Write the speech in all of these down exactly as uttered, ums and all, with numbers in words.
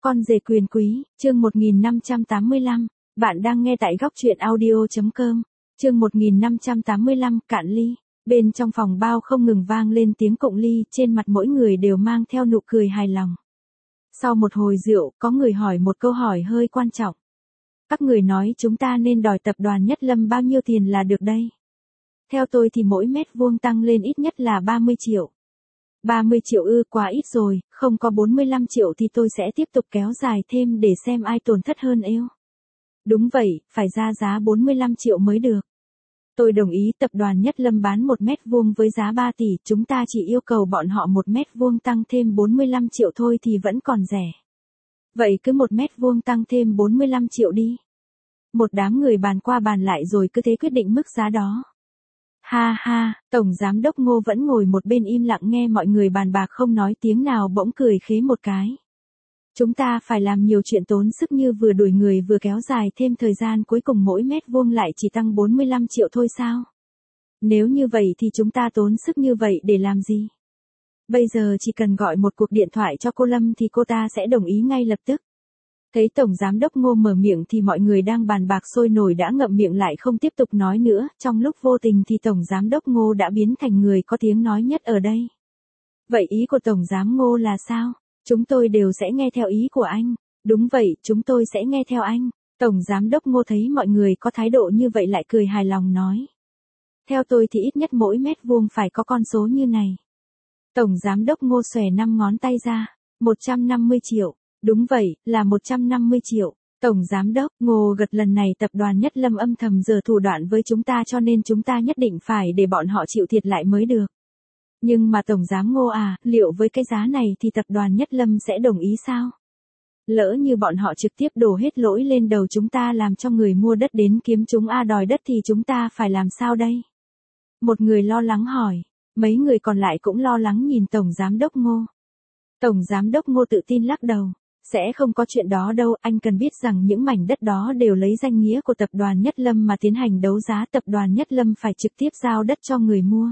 Con rể quyền quý, chương một nghìn năm trăm tám mươi lăm. Bạn đang nghe tại góc truyện audio chấm com. Chương một nghìn năm trăm tám mươi lăm, cạn ly. Bên trong phòng bao không ngừng vang lên tiếng cụng ly, trên mặt mỗi người đều mang theo nụ cười hài lòng. Sau một hồi rượu, có người hỏi một câu hỏi hơi quan trọng. Các người nói chúng ta nên đòi tập đoàn Nhất Lâm bao nhiêu tiền là được đây? Theo tôi thì mỗi mét vuông tăng lên ít nhất là ba mươi triệu. ba mươi triệu ư, quá ít rồi, không có bốn mươi lăm triệu thì tôi sẽ tiếp tục kéo dài thêm để xem ai tổn thất hơn êu. Đúng vậy, phải ra giá bốn mươi lăm triệu mới được. Tôi đồng ý, tập đoàn Nhất Lâm bán một mét vuông với giá ba tỷ, chúng ta chỉ yêu cầu bọn họ một mét vuông tăng thêm bốn mươi lăm triệu thôi thì vẫn còn rẻ. Vậy cứ một mét vuông tăng thêm bốn mươi lăm triệu đi. Một đám người bàn qua bàn lại rồi cứ thế quyết định mức giá đó. Ha ha, Tổng Giám đốc Ngô vẫn ngồi một bên im lặng nghe mọi người bàn bạc không nói tiếng nào, bỗng cười khế một cái. Chúng ta phải làm nhiều chuyện tốn sức như vừa đuổi người vừa kéo dài thêm thời gian, cuối cùng mỗi mét vuông lại chỉ tăng bốn mươi lăm triệu thôi sao? Nếu như vậy thì chúng ta tốn sức như vậy để làm gì? Bây giờ chỉ cần gọi một cuộc điện thoại cho cô Lâm thì cô ta sẽ đồng ý ngay lập tức. Thấy Tổng Giám đốc Ngô mở miệng thì mọi người đang bàn bạc sôi nổi đã ngậm miệng lại không tiếp tục nói nữa, trong lúc vô tình thì Tổng Giám đốc Ngô đã biến thành người có tiếng nói nhất ở đây. Vậy ý của Tổng Giám Ngô là sao? Chúng tôi đều sẽ nghe theo ý của anh. Đúng vậy, chúng tôi sẽ nghe theo anh. Tổng Giám đốc Ngô thấy mọi người có thái độ như vậy lại cười hài lòng nói. Theo tôi thì ít nhất mỗi mét vuông phải có con số như này. Tổng Giám đốc Ngô xòe năm ngón tay ra. một trăm năm mươi triệu. Đúng vậy, là một trăm năm mươi triệu. Tổng Giám đốc Ngô gật, lần này tập đoàn Nhất Lâm âm thầm giở thủ đoạn với chúng ta cho nên chúng ta nhất định phải để bọn họ chịu thiệt lại mới được. Nhưng mà Tổng Giám Ngô à, liệu với cái giá này thì tập đoàn Nhất Lâm sẽ đồng ý sao? Lỡ như bọn họ trực tiếp đổ hết lỗi lên đầu chúng ta làm cho người mua đất đến kiếm chúng a đòi đất thì chúng ta phải làm sao đây? Một người lo lắng hỏi, mấy người còn lại cũng lo lắng nhìn Tổng Giám đốc Ngô. Tổng Giám đốc Ngô tự tin lắc đầu. Sẽ không có chuyện đó đâu, anh cần biết rằng những mảnh đất đó đều lấy danh nghĩa của tập đoàn Nhất Lâm mà tiến hành đấu giá, tập đoàn Nhất Lâm phải trực tiếp giao đất cho người mua.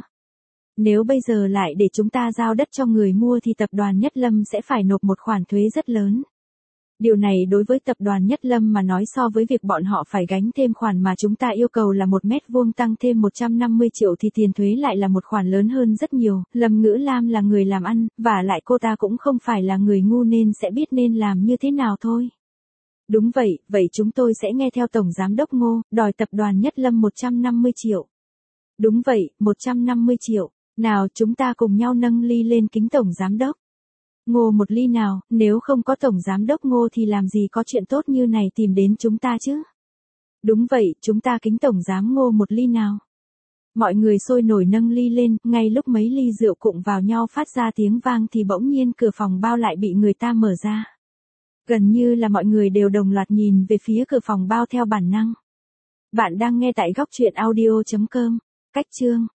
Nếu bây giờ lại để chúng ta giao đất cho người mua thì tập đoàn Nhất Lâm sẽ phải nộp một khoản thuế rất lớn. Điều này đối với tập đoàn Nhất Lâm mà nói so với việc bọn họ phải gánh thêm khoản mà chúng ta yêu cầu là một mét vuông tăng thêm một trăm năm mươi triệu thì tiền thuế lại là một khoản lớn hơn rất nhiều. Lâm Ngữ Lam là người làm ăn, và lại cô ta cũng không phải là người ngu nên sẽ biết nên làm như thế nào thôi. Đúng vậy, vậy chúng tôi sẽ nghe theo Tổng Giám đốc Ngô, đòi tập đoàn Nhất Lâm một trăm năm mươi triệu. Đúng vậy, một trăm năm mươi triệu. Nào chúng ta cùng nhau nâng ly lên kính Tổng Giám đốc Ngô một ly nào, nếu không có Tổng Giám đốc Ngô thì làm gì có chuyện tốt như này tìm đến chúng ta chứ? Đúng vậy, chúng ta kính Tổng Giám Ngô một ly nào. Mọi người sôi nổi nâng ly lên, ngay lúc mấy ly rượu cụng vào nhau phát ra tiếng vang thì bỗng nhiên cửa phòng bao lại bị người ta mở ra. Gần như là mọi người đều đồng loạt nhìn về phía cửa phòng bao theo bản năng. Bạn đang nghe tại góc truyện audio chấm com. Cách chương